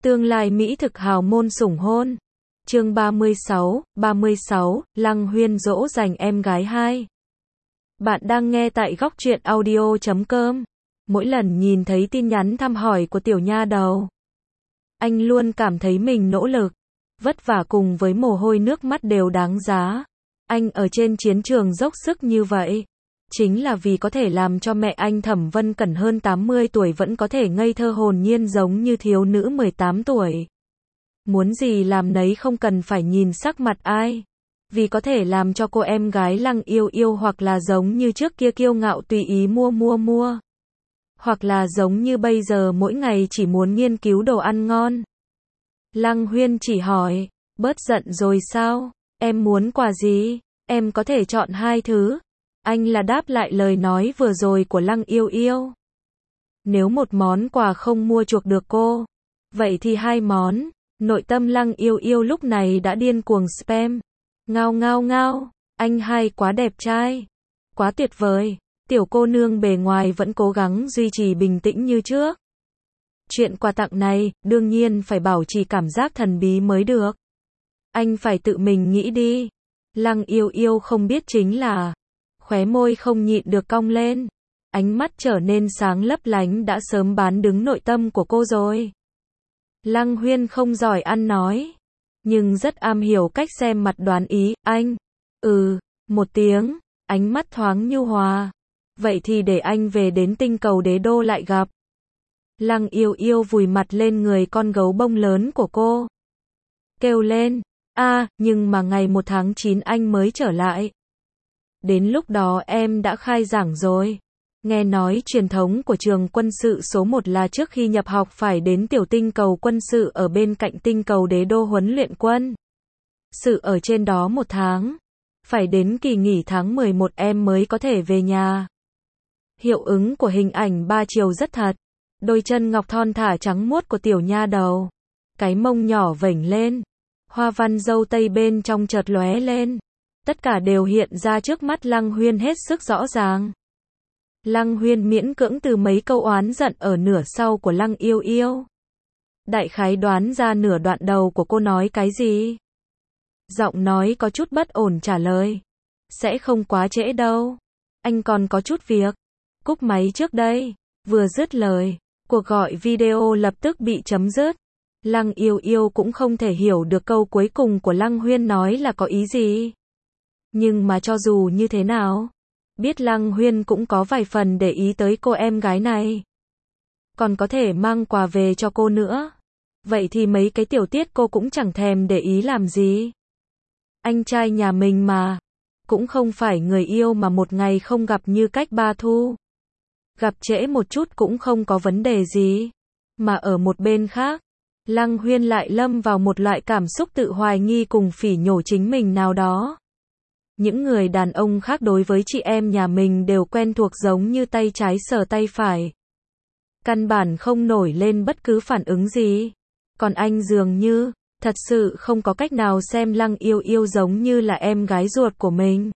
Tương lai mỹ thực hào môn sủng hôn. Chương 36, Lăng Huyên dỗ dành em gái 2. Bạn đang nghe tại góc truyện audio.com. Mỗi lần nhìn thấy tin nhắn thăm hỏi của tiểu nha đầu, anh luôn cảm thấy mình nỗ lực, vất vả cùng với mồ hôi nước mắt đều đáng giá. Anh ở trên chiến trường dốc sức như vậy, chính là vì có thể làm cho mẹ anh Thẩm Vân Cẩn hơn 80 tuổi vẫn có thể ngây thơ hồn nhiên giống như thiếu nữ 18 tuổi. Muốn gì làm nấy, không cần phải nhìn sắc mặt ai. Vì có thể làm cho cô em gái Lăng Yêu Yêu hoặc là giống như trước kia kiêu ngạo tùy ý mua. Hoặc là giống như bây giờ mỗi ngày chỉ muốn nghiên cứu đồ ăn ngon. Lăng Huyên chỉ hỏi, bớt giận rồi sao? Em muốn quà gì? Em có thể chọn 2 thứ. Anh là đáp lại lời nói vừa rồi của Lăng Yêu Yêu. Nếu một món quà không mua chuộc được cô, vậy thì 2 món. Nội tâm Lăng Yêu Yêu lúc này đã điên cuồng spam. Ngao, anh hai quá đẹp trai, quá tuyệt vời. Tiểu cô nương bề ngoài vẫn cố gắng duy trì bình tĩnh như trước. Chuyện quà tặng này, đương nhiên phải bảo trì cảm giác thần bí mới được. Anh phải tự mình nghĩ đi. Lăng Yêu Yêu không biết chính là, khóe môi không nhịn được cong lên. Ánh mắt trở nên sáng lấp lánh đã sớm bán đứng nội tâm của cô rồi. Lăng Huyên không giỏi ăn nói, nhưng rất am hiểu cách xem mặt đoán ý. Anh, một tiếng, ánh mắt thoáng nhu hòa. Vậy thì để anh về đến tinh cầu đế đô lại gặp. Lăng Yêu Yêu vùi mặt lên người con gấu bông lớn của cô, kêu lên, nhưng mà ngày 1 tháng 9 anh mới trở lại. Đến lúc đó em đã khai giảng rồi. Nghe nói truyền thống của trường quân sự số 1 là trước khi nhập học phải đến tiểu tinh cầu quân sự ở bên cạnh tinh cầu đế đô huấn luyện quân sự ở trên đó 1 tháng. Phải đến kỳ nghỉ tháng 11 em mới có thể về nhà. Hiệu ứng của hình ảnh 3 chiều rất thật. Đôi chân ngọc thon thả trắng muốt của tiểu nha đầu, cái mông nhỏ vểnh lên, hoa văn râu tây bên trong chợt lóe lên. Tất cả đều hiện ra trước mắt Lăng Huyên hết sức rõ ràng. Lăng Huyên miễn cưỡng từ mấy câu oán giận ở nửa sau của Lăng Yêu Yêu, đại khái đoán ra nửa đoạn đầu của cô nói cái gì. Giọng nói có chút bất ổn trả lời, sẽ không quá trễ đâu, anh còn có chút việc, cúp máy trước đây. Vừa dứt lời, cuộc gọi video lập tức bị chấm dứt. Lăng Yêu Yêu cũng không thể hiểu được câu cuối cùng của Lăng Huyên nói là có ý gì. Nhưng mà cho dù như thế nào, biết Lăng Huyên cũng có vài phần để ý tới cô em gái này, còn có thể mang quà về cho cô nữa. Vậy thì mấy cái tiểu tiết cô cũng chẳng thèm để ý làm gì. Anh trai nhà mình mà, cũng không phải người yêu mà một ngày không gặp như cách 3 thu. Gặp trễ một chút cũng không có vấn đề gì. Mà ở một bên khác, Lăng Huyên lại lâm vào một loại cảm xúc tự hoài nghi cùng phỉ nhổ chính mình nào đó. Những người đàn ông khác đối với chị em nhà mình đều quen thuộc giống như tay trái sờ tay phải, căn bản không nổi lên bất cứ phản ứng gì. Còn anh dường như thật sự không có cách nào xem Lăng Yêu Yêu giống như là em gái ruột của mình.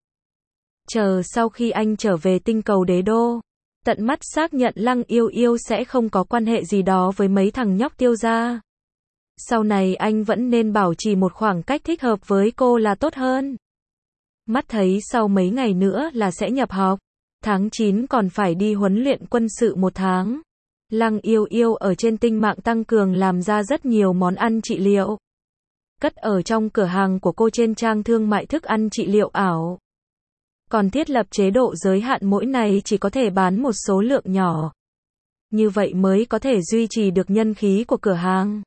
Chờ sau khi anh trở về tinh cầu đế đô, tận mắt xác nhận Lăng Yêu Yêu sẽ không có quan hệ gì đó với mấy thằng nhóc Tiêu gia. Sau này anh vẫn nên bảo trì một khoảng cách thích hợp với cô là tốt hơn. Mắt thấy sau mấy ngày nữa là sẽ nhập học, tháng 9 còn phải đi huấn luyện quân sự 1 tháng. Lăng Yêu Yêu ở trên tinh mạng tăng cường làm ra rất nhiều món ăn trị liệu, cất ở trong cửa hàng của cô trên trang thương mại thức ăn trị liệu ảo. Còn thiết lập chế độ giới hạn mỗi ngày chỉ có thể bán một số lượng nhỏ. Như vậy mới có thể duy trì được nhân khí của cửa hàng.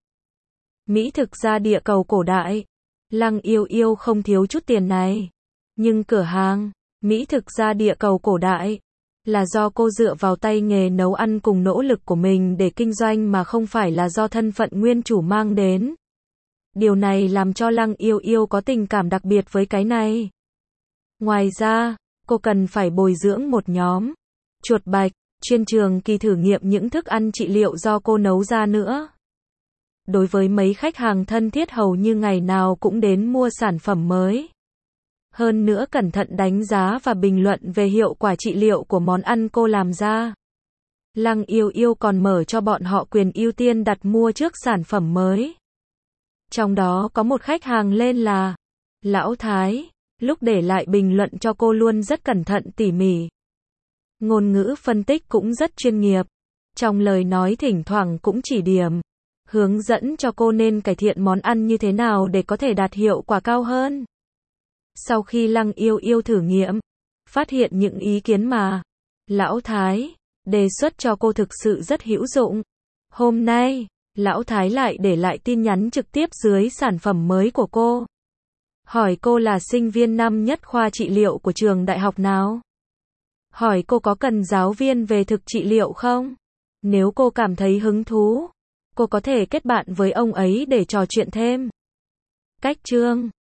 Mỹ thực gia địa cầu cổ đại. Lăng Yêu Yêu không thiếu chút tiền này. Nhưng cửa hàng Mỹ thực gia địa cầu cổ đại là do cô dựa vào tay nghề nấu ăn cùng nỗ lực của mình để kinh doanh mà không phải là do thân phận nguyên chủ mang đến. Điều này làm cho Lăng Yêu Yêu có tình cảm đặc biệt với cái này. Ngoài ra, cô cần phải bồi dưỡng một nhóm chuột bạch, chuyên trường kỳ thử nghiệm những thức ăn trị liệu do cô nấu ra nữa. Đối với mấy khách hàng thân thiết hầu như ngày nào cũng đến mua sản phẩm mới. Hơn nữa cẩn thận đánh giá và bình luận về hiệu quả trị liệu của món ăn cô làm ra. Lăng Yêu Yêu còn mở cho bọn họ quyền ưu tiên đặt mua trước sản phẩm mới. Trong đó có một khách hàng lên là Lão Thái, lúc để lại bình luận cho cô luôn rất cẩn thận tỉ mỉ. Ngôn ngữ phân tích cũng rất chuyên nghiệp. Trong lời nói thỉnh thoảng cũng chỉ điểm, hướng dẫn cho cô nên cải thiện món ăn như thế nào để có thể đạt hiệu quả cao hơn. Sau khi Lăng Yêu Yêu thử nghiệm, phát hiện những ý kiến mà Lão Thái đề xuất cho cô thực sự rất hữu dụng. Hôm nay, Lão Thái lại để lại tin nhắn trực tiếp dưới sản phẩm mới của cô. Hỏi cô là sinh viên năm nhất khoa trị liệu của trường đại học nào? Hỏi cô có cần giáo viên về thực trị liệu không? Nếu cô cảm thấy hứng thú, cô có thể kết bạn với ông ấy để trò chuyện thêm. Cách chương